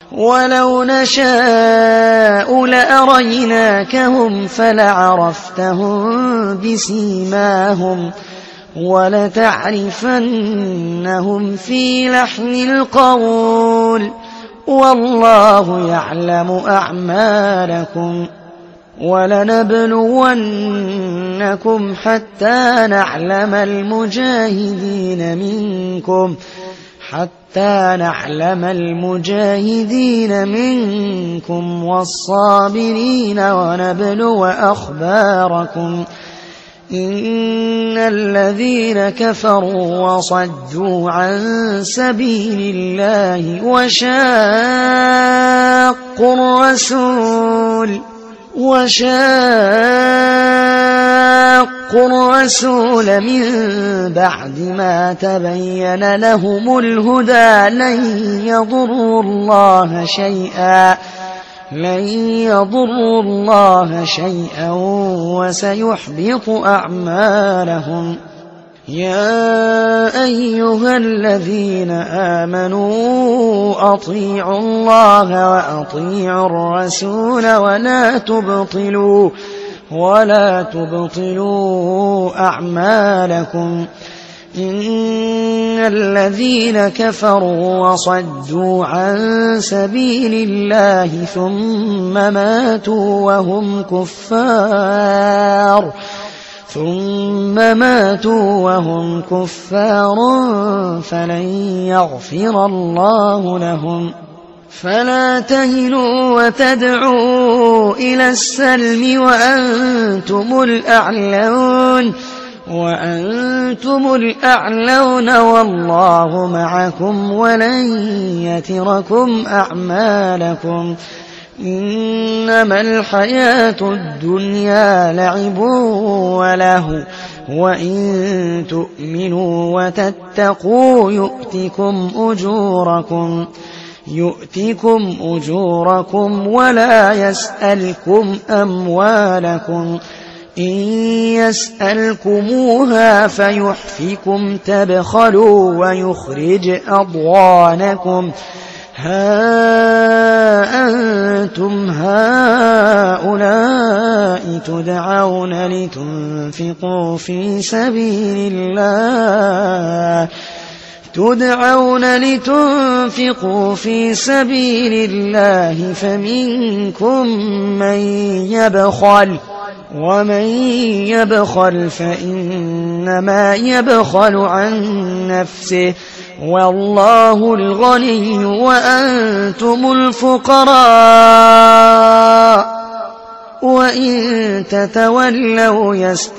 ولو نشاء لأريناكهم فلعرفتهم بسيماهم ولتعرفنهم في لحن القول والله يعلم أعمالكم ولنبلونكم حتى نعلم المجاهدين منكم والصابرين ونبلو أخباركم إن الذين كفروا وصدوا عن سبيل الله وشاقوا الرسول من بعد ما تبين لهم الهدى لن يضروا الله شيئا وسيحبط أعمالهم. يا أيها الذين آمنوا أطيعوا الله وأطيعوا الرسول ولا تبطلوا أعمالكم إن الذين كفروا وصدوا عن سبيل الله ثم ماتوا وهم كفار فلن يغفر الله لهم. فلا تهنوا وتدعوا إلى السلم وأنتم الأعلون والله معكم ولن يتركم أعمالكم. إنما الحياة الدنيا لعب وله وإن تؤمنوا وتتقوا يؤتكم أجوركم ولا يسألكم أموالكم إن يسألكموها فيحفكم تبخلوا ويخرج أضغانكم. ها أنتم هؤلاء تدعون لتنفقوا في سبيل الله فمنكم من يبخل ومن يبخل فإنما يبخل عن نفسه والله الغني وأنتم الفقراء وإن تتولوا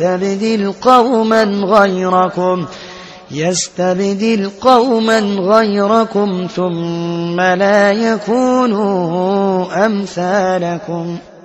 يستبدل قوما غيركم ثم لا يكونوا أمثالكم.